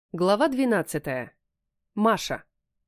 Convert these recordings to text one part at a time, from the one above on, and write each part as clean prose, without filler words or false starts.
Глава 12. Маша.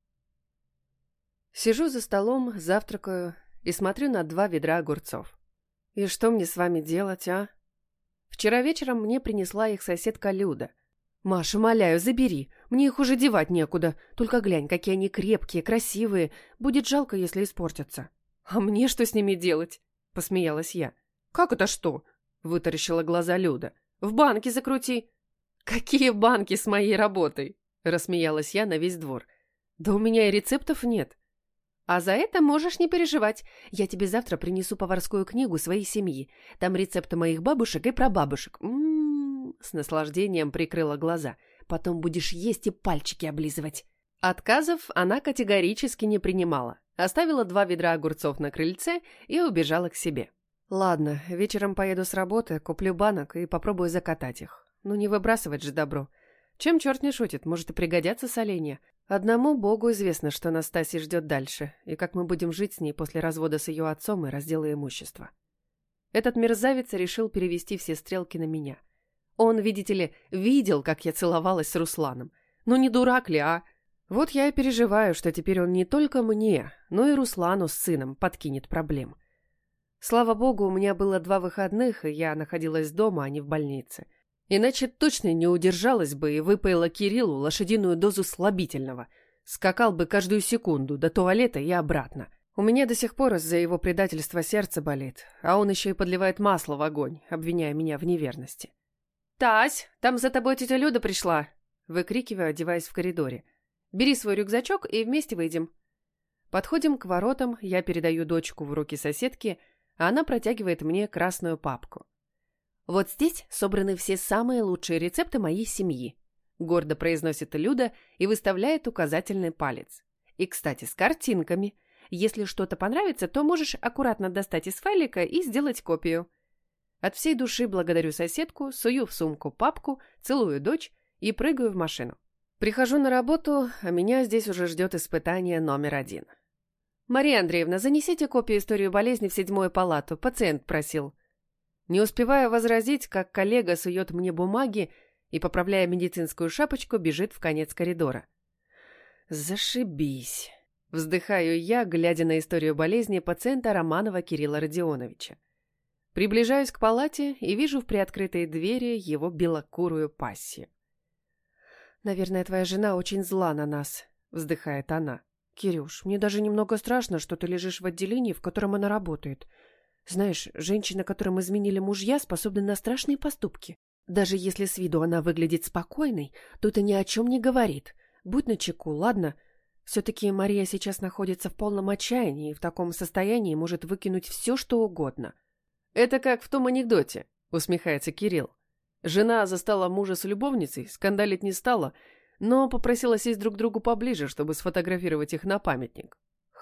Сижу за столом, завтракаю и смотрю на 2 ведра огурцов. И что мне с вами делать, а? Вчера вечером мне принесла их соседка Люда. Маша, умоляю, забери, мне их уже девать некуда. Только глянь, какие они крепкие, красивые. Будет жалко, если испортятся. А мне что с ними делать? Посмеялась я. Как это что? Вытаращила глаза Люда. В банке закрути. «Какие банки с моей работой?» – рассмеялась я на весь двор. «Да у меня и рецептов нет». «А за это можешь не переживать. Я тебе завтра принесу поварскую книгу своей семьи. Там рецепты моих бабушек и прабабушек. С наслаждением прикрыла глаза. Потом будешь есть и пальчики облизывать». Отказов она категорически не принимала. Оставила 2 ведра огурцов на крыльце и убежала к себе. «Ладно, вечером поеду с работы, куплю банок и попробую закатать их. Ну не выбрасывать же добро. Чем черт не шутит, может и пригодятся соленья. Одному Богу известно, что Настасья ждет дальше, и как мы будем жить с ней после развода с ее отцом и раздела имущества. Этот мерзавец решил перевести все стрелки на меня. Он, видите ли, видел, как я целовалась с Русланом. Ну не дурак ли, а? Вот я и переживаю, что теперь он не только мне, но и Руслану с сыном подкинет проблем. Слава богу, у меня было 2 выходных, и я находилась дома, а не в больнице. Иначе точно не удержалась бы и выпаила Кириллу лошадиную дозу слабительного. Скакал бы каждую секунду до туалета и обратно. У меня до сих пор из-за его предательства сердце болит, а он еще и подливает масло в огонь, обвиняя меня в неверности. «Тась, там за тобой тетя Люда пришла!» Выкрикиваю, одеваясь в коридоре. «Бери свой рюкзачок и вместе выйдем». Подходим к воротам, я передаю дочку в руки соседки, а она протягивает мне красную папку. «Вот здесь собраны все самые лучшие рецепты моей семьи», — гордо произносит Люда и выставляет указательный палец. «И, кстати, с картинками. Если что-то понравится, то можешь аккуратно достать из файлика и сделать копию». От всей души благодарю соседку, сую в сумку папку, целую дочь и прыгаю в машину. Прихожу на работу, а меня здесь уже ждет испытание номер 1. «Мария Андреевна, занесите копию истории болезни в 7-ю палату. Пациент просил». Не успеваю возразить, как коллега сует мне бумаги и, поправляя медицинскую шапочку, бежит в конец коридора. «Зашибись!» – вздыхаю я, глядя на историю болезни пациента Романова Кирилла Родионовича. Приближаюсь к палате и вижу в приоткрытой двери его белокурую пассию. «Наверное, твоя жена очень зла на нас», – вздыхает она. «Кирюш, мне даже немного страшно, что ты лежишь в отделении, в котором она работает. Знаешь, женщины, которым изменили мужья, способны на страшные поступки. Даже если с виду она выглядит спокойной, то это ни о чем не говорит. Будь начеку, ладно? Все-таки Мария сейчас находится в полном отчаянии и в таком состоянии может выкинуть все, что угодно». «Это как в том анекдоте», — усмехается Кирилл. Жена застала мужа с любовницей, скандалить не стала, но попросила сесть друг к другу поближе, чтобы сфотографировать их на памятник.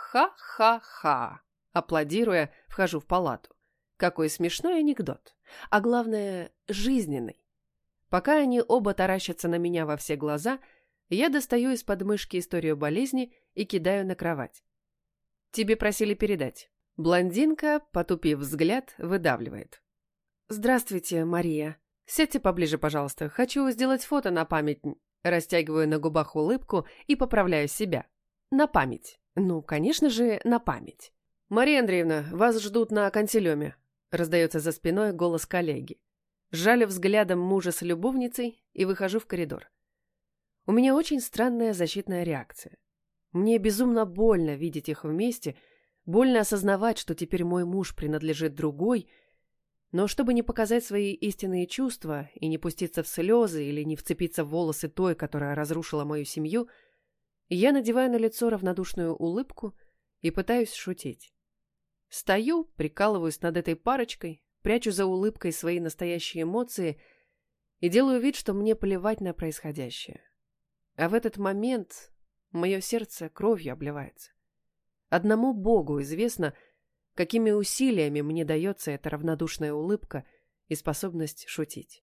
Ха-ха-ха. Аплодируя, вхожу в палату. Какой смешной анекдот. А главное, жизненный. Пока они оба таращатся на меня во все глаза, я достаю из подмышки историю болезни и кидаю на кровать. «Тебе просили передать». Блондинка, потупив взгляд, выдавливает. «Здравствуйте, Мария. Сядьте поближе, пожалуйста. Хочу сделать фото на память». Растягиваю на губах улыбку и поправляю себя. На память. Ну, конечно же, на память. «Мария Андреевна, вас ждут на консилиуме», — раздается за спиной голос коллеги. Жалю взглядом мужа с любовницей и выхожу в коридор. У меня очень странная защитная реакция. Мне безумно больно видеть их вместе, больно осознавать, что теперь мой муж принадлежит другой, но чтобы не показать свои истинные чувства и не пуститься в слезы или не вцепиться в волосы той, которая разрушила мою семью, я надеваю на лицо равнодушную улыбку и пытаюсь шутить. Стою, прикалываюсь над этой парочкой, прячу за улыбкой свои настоящие эмоции и делаю вид, что мне плевать на происходящее. А в этот момент мое сердце кровью обливается. Одному Богу известно, какими усилиями мне дается эта равнодушная улыбка и способность шутить.